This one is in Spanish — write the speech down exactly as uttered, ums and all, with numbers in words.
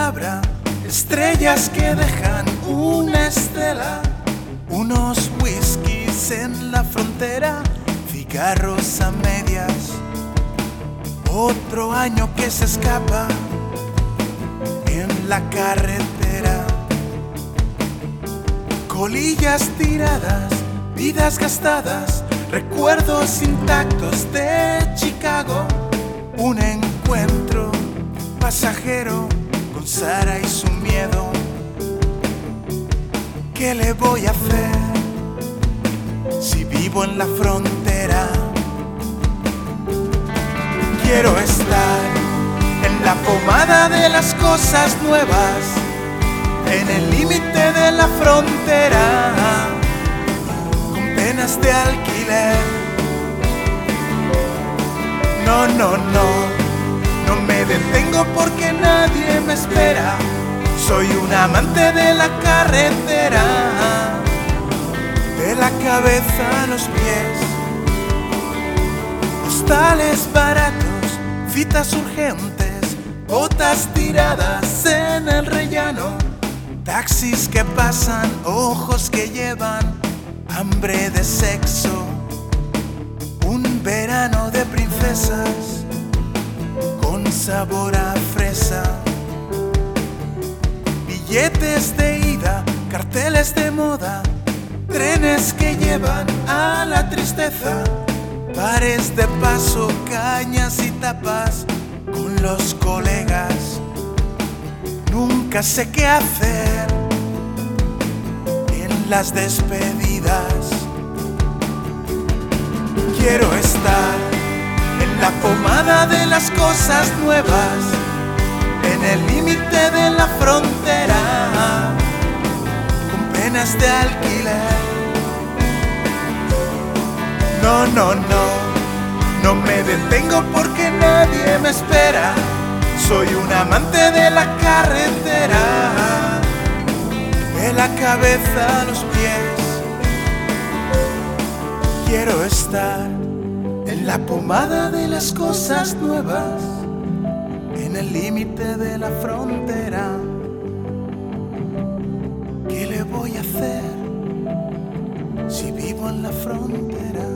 palabra, estrellas que dejan una estela, unos whiskies en la frontera, cigarros a medias, otro año que se escapa en la carretera, colillas tiradas, vidas gastadas, recuerdos intactos de Chicago, un encuentro pasajero con Sara y su miedo. ¿Qué le voy a hacer si vivo en la frontera? Quiero estar en la pomada de las cosas nuevas, en el límite de la frontera, con penas de alquiler. No, no, no, no me detengo porque nadie me espera. Soy un amante de la carretera, de la cabeza a los pies. Hostales baratos, citas urgentes, botas tiradas en el rellano, taxis que pasan, ojos que llevan, hambre de sexo, un verano de princesas con sabor a fresa, billetes de ida, carteles de moda, trenes que llevan a la tristeza, bares de paso, cañas y tapas con los colegas. Nunca sé qué hacer en las despedidas. Quiero estar en la pomada de las cosas nuevas, en el límite de la frontera, con penas de alquiler. No, no, no, no me detengo porque nadie me espera. Soy un amante de la carretera, de la cabeza a los pies. Quiero estar en la pomada de las cosas nuevas, en el límite de la frontera. ¿Qué le voy a hacer si vivo en la frontera?